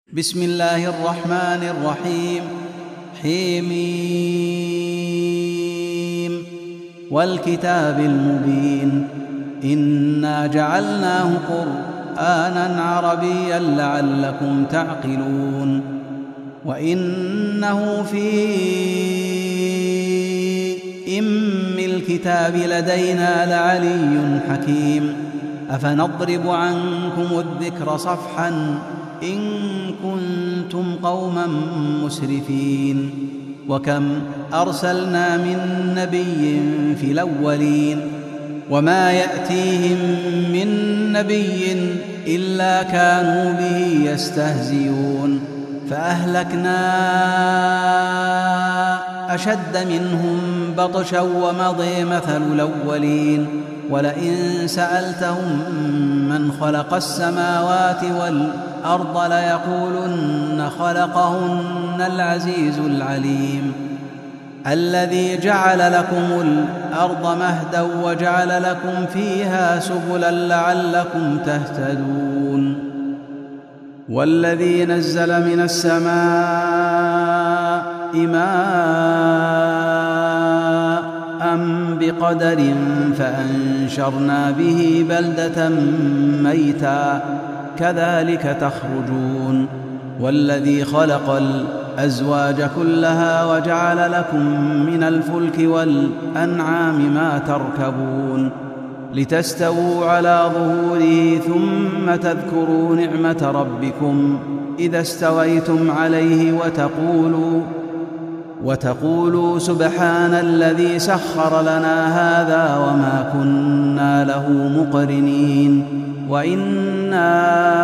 بسم الله الرحمن الرحيم. حميم والكتاب المبين إنا جعلناه قرآنا عربيا لعلكم تعقلون وإنه في أم الكتاب لدينا لعلي حكيم أفنضرب عنكم الذكر صفحا إن كنتم قوما مسرفين وكم أرسلنا من نبي في الأولين وما يأتيهم من نبي إلا كانوا به يستهزئون فأهلكنا أشد منهم بطشا ومضي مثل الأولين ولئن سألتهم من خلق السماوات والأرض ليقولن خلقهن العزيز العليم الذي جعل لكم الأرض مهدا وجعل لكم فيها سبلا لعلكم تهتدون والذي نزل من السماء ماء بقدر فأنشرنا به بلدة ميتا كذلك تخرجون والذي خلق الأزواج كلها وجعل لكم من الفلك والأنعام ما تركبون لتستووا على ظهوره ثم تذكروا نعمة ربكم إذا استويتم عليه وتقولوا سبحان الذي سخر لنا هذا وما كنا له مقرنين وإنا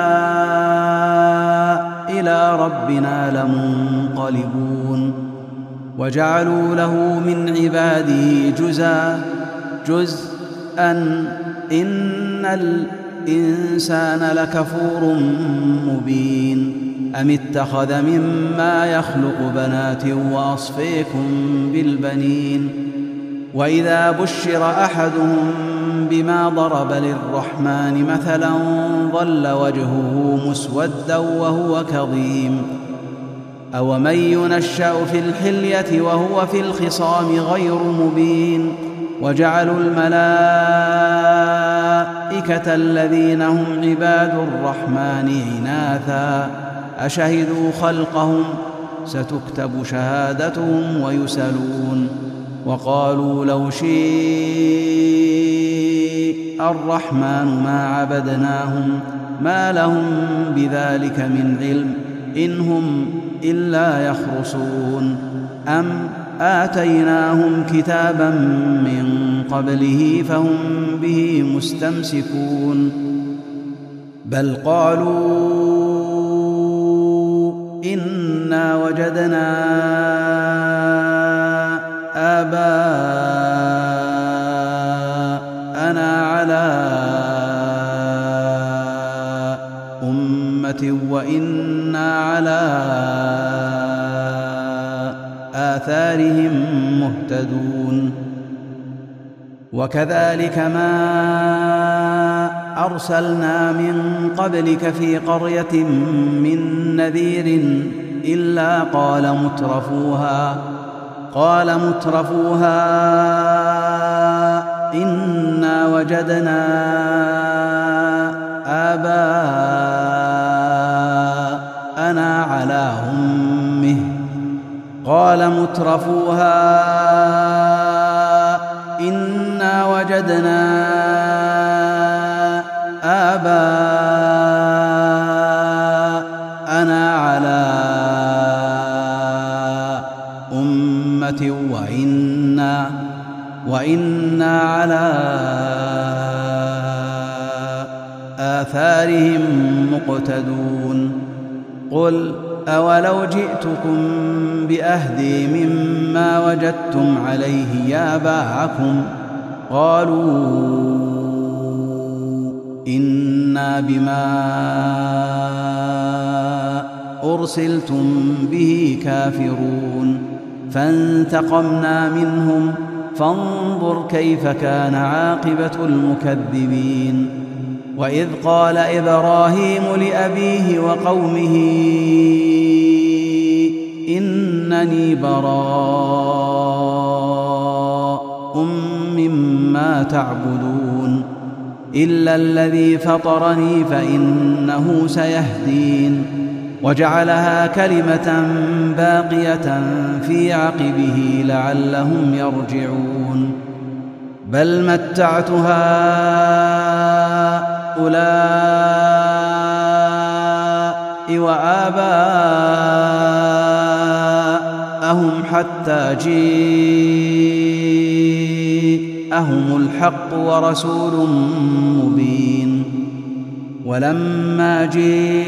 إلى ربنا لمنقلبون وجعلوا له من عباده جزءا إن الإنسان لكفور مبين أم اتخذ مما يخلق بنات وأصفيكم بالبنين وإذا بشر أحدهم بما ضرب للرحمن مثلا ظل وجهه مسودا وهو كظيم أومن ينشأ في الحلية وهو في الخصام غير مبين وجعلوا الملائكة الذين هم عباد الرحمن إناثا أشهدوا خلقهم ستكتب شهادتهم ويسألون وقالوا لو شيء الرحمن ما عبدناهم ما لهم بذلك من علم إن هم إلا يخرصون أم آتيناهم كتابا من قبله فهم به مستمسكون بل قالوا إنا وجدنا آباءنا على أمة وإنا على آثارهم مهتدون وكذلك ما أرسلنا من قبلك في قرية من نذير إلا قال مترفوها إنا وجدنا آباءنا على أمه قال مترفوها إنا وجدنا آباءنا على أمة وإنا على آثارهم مقتدون قل أولو جئتكم بأهدي مما وجدتم عليه آباءكم قالوا إنا بما أرسلتم به كافرون فانتقمنا منهم فانظر كيف كان عاقبة المكذبين وإذ قال إبراهيم لأبيه وقومه إنني براء مما تعبدون إلا الذي فطرني فإنه سيهدين وجعلها كلمة باقية في عقبه لعلهم يرجعون بل متعت هؤلاء وآباءهم حتى جاءهم الحق ورسول مبين ولما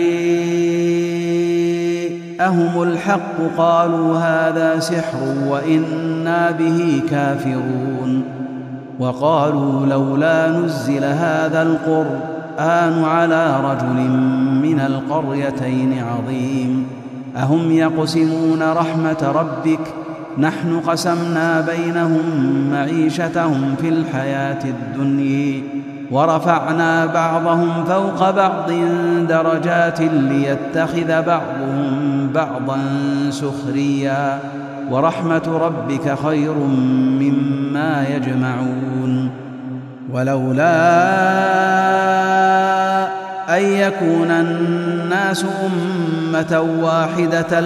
جاءهم الحق قالوا هذا سحر وإنا به كافرون وقالوا لولا نزل هذا القرآن على رجل من القريتين عظيم أهم يقسمون رحمة ربك نحن قسمنا بينهم معيشتهم في الحياة الدنيا ورفعنا بعضهم فوق بعض درجات ليتخذ بعضهم بعضا سخريا ورحمة ربك خير مما يجمعون ولولا أن يكون الناس أمة واحدة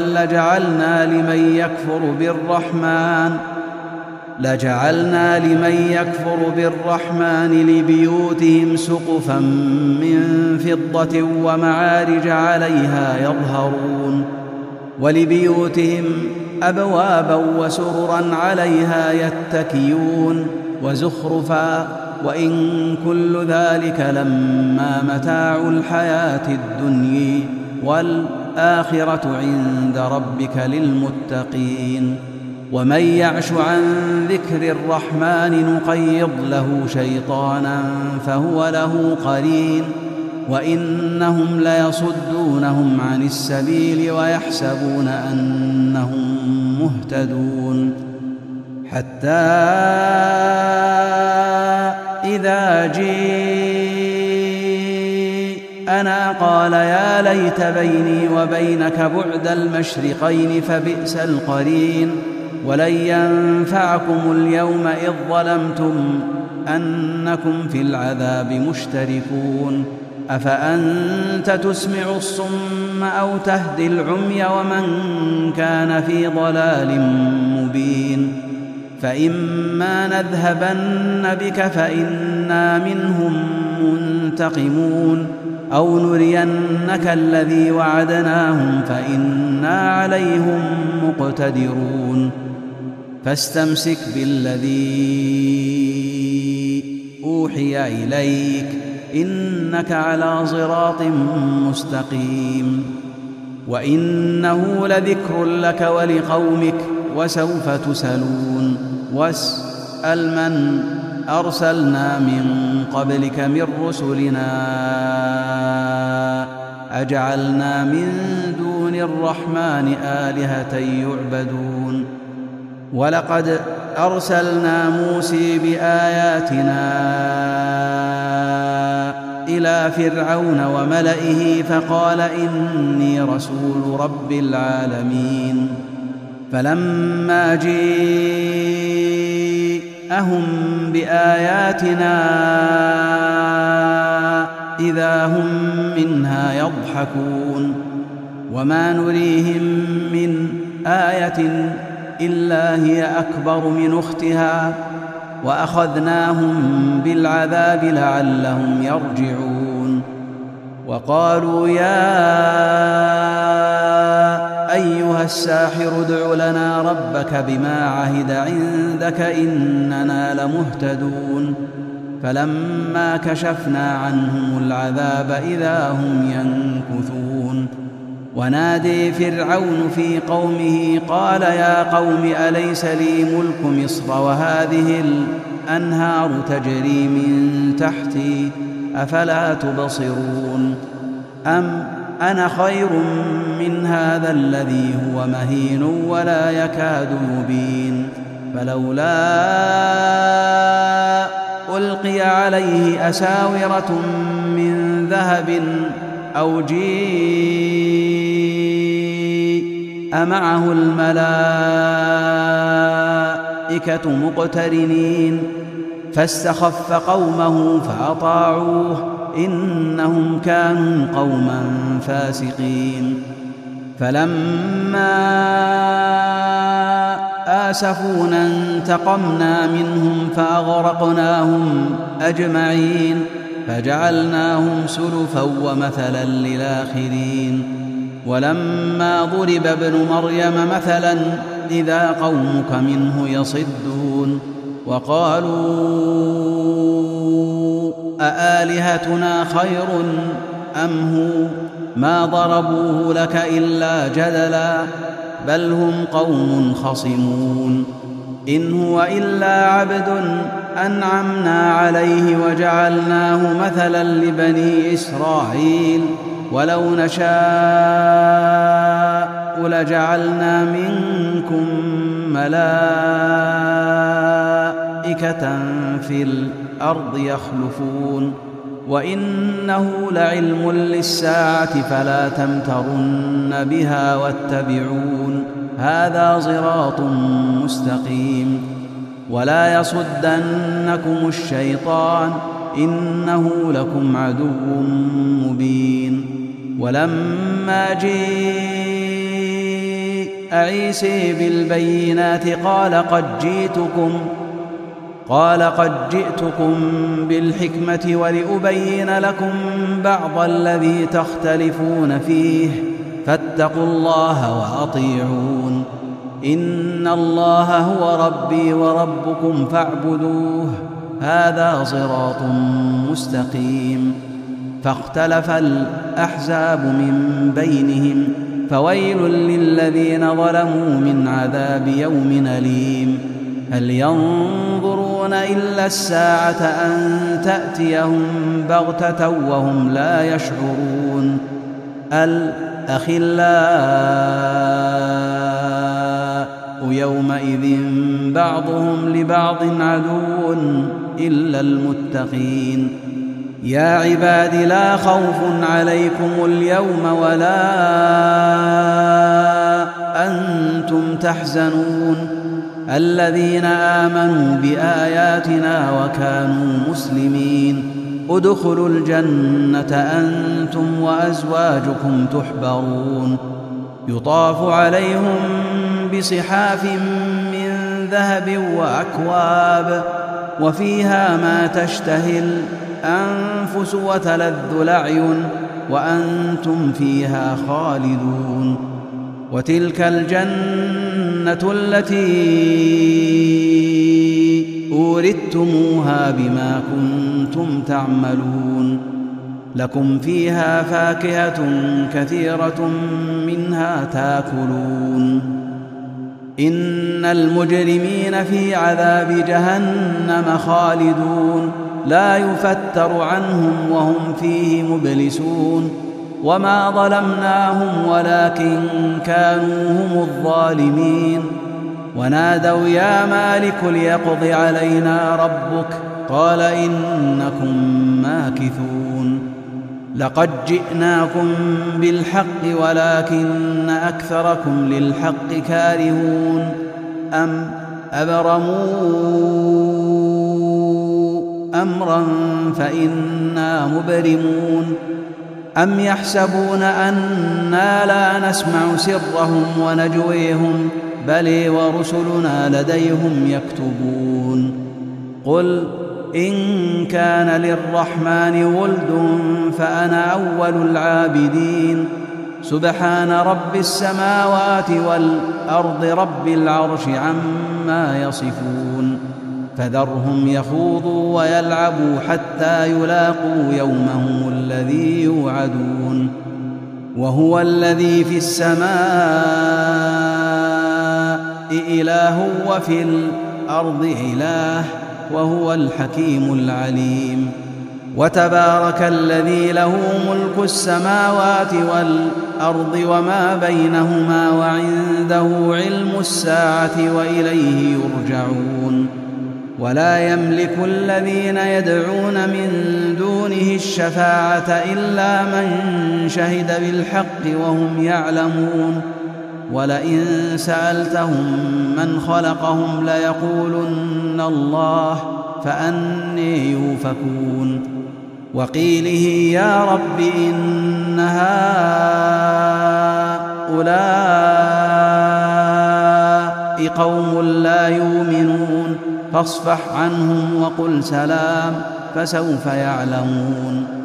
لجعلنا لمن يكفر بالرحمن لبيوتهم سقفا من فضة ومعارج عليها يظهرون ولبيوتهم أبوابا وسررا عليها يتكئون وزخرفا وإن كل ذلك لما متاع الحياة الدنيا والآخرة عند ربك للمتقين ومن يعش عن ذكر الرحمن نقيض له شيطانا فهو له قرين وإنهم ليصدونهم عن السبيل ويحسبون أنهم مهتدون حتى إذا جاءنا قال يا ليت بيني وبينك بعد المشرقين فبئس القرين ولن ينفعكم اليوم إذ ظلمتم أنكم في العذاب مشتركون أفأنت تسمع الصم أو تهدي العمي ومن كان في ضلال مبين فإما نذهبن بك فإنا منهم منتقمون أو نرينك الذي وعدناهم فإنا عليهم مقتدرون فاستمسك بالذي أوحي إليك إنك على صراط مستقيم وإنه لذكر لك ولقومك وسوف تسألون واسأل من أرسلنا من قبلك من رسلنا أجعلنا من دون الرحمن آلهة يعبدون ولقد أرسلنا موسى بآياتنا إلى فرعون وملئه فقال إني رسول رب العالمين فلما جاءهم بآياتنا إذا هم منها يضحكون وما نريهم من آية إلا هي أكبر من أختها وأخذناهم بالعذاب لعلهم يرجعون وقالوا يا أيها الساحر ادع لنا ربك بما عهد عندك إننا لمهتدون فلما كشفنا عنهم العذاب إذا هم ينكثون ونادي فرعون في قومه قال يا قوم أليس لي ملك مصر وهذه الأنهار تجري من تحتي أفلا تبصرون أم أنا خير من هذا الذي هو مهين ولا يكاد يبين فلولا ألقي عليه أساورة من ذهب أو جيء معه الملائكة مقترنين فاستخف قومه فأطاعوه إنهم كانوا قوما فاسقين فلما آسفونا انتقمنا منهم فأغرقناهم أجمعين فجعلناهم سلفا ومثلا للآخرين ولما ضرب ابن مريم مثلا إذا قومك منه يصدون وقالوا أآلهتنا خير أم هو ما ضربوه لك إلا جدلا بل هم قوم خصمون إن هو إلا عبد أنعمنا عليه وجعلناه مثلا لبني إسرائيل ولو نشاء لجعلنا منكم ملائكة في الأرض يخلفون وإنه لعلم للساعة فلا تمترن بها واتبعون هذا صراط مستقيم ولا يصدنكم الشيطان إنه لكم عدو مبين ولما جيء عيسى بالبينات قال قد جئتكم بالحكمة ولأبين لكم بعض الذي تختلفون فيه فاتقوا الله وأطيعون إن الله هو ربي وربكم فاعبدوه هذا صراط مستقيم فاختلف الأحزاب من بينهم فويل للذين ظلموا من عذاب يوم أليم هل ينظرون إلا الساعة أن تأتيهم بغتة وهم لا يشعرون الأخلاء يومئذ بعضهم لبعض عدو إلا المتقين يا عباد لا خوف عليكم اليوم ولا أنتم تحزنون الذين آمنوا بآياتنا وكانوا مسلمين ادخلوا الجنة أنتم وأزواجكم تحبرون يطاف عليهم بصحاف من ذهب وأكواب وفيها ما تشتهي الأنفس وتلذ الأعين وأنتم فيها خالدون وتلك الجنة التي أورثتموها بما كنتم تعملون لكم فيها فاكهة كثيرة منها تاكلون إن المجرمين في عذاب جهنم خالدون لا يفتر عنهم وهم فيه مبلسون وما ظلمناهم ولكن كانوا هم الظالمين ونادوا يا مالك ليقض علينا ربك قال إنكم ماكثون لقد جئناكم بالحق ولكن أكثركم للحق كارهون أم أبرموا أمرا فإنا مبرمون أم يحسبون أنا لا نسمع سرهم ونجويهم بل ورسلنا لديهم يكتبون قل إن كان للرحمن ولد فأنا أول العابدين سبحان رب السماوات والأرض رب العرش عما يصفون فذرهم يخوضوا ويلعبوا حتى يلاقوا يومهم الذي يوعدون وهو الذي في السماء إله وفي الأرض إله وهو الحكيم العليم وتبارك الذي له ملك السماوات والأرض وما بينهما وعنده علم الساعة وإليه يرجعون ولا يملك الذين يدعون من دونه الشفاعة إلا من شهد بالحق وهم يعلمون ولئن سألتهم من خلقهم ليقولن الله فأني يؤفكون وقيله يا رب إن هؤلاء قوم لا يؤمنون فاصفح عنهم وقل سلام فسوف يعلمون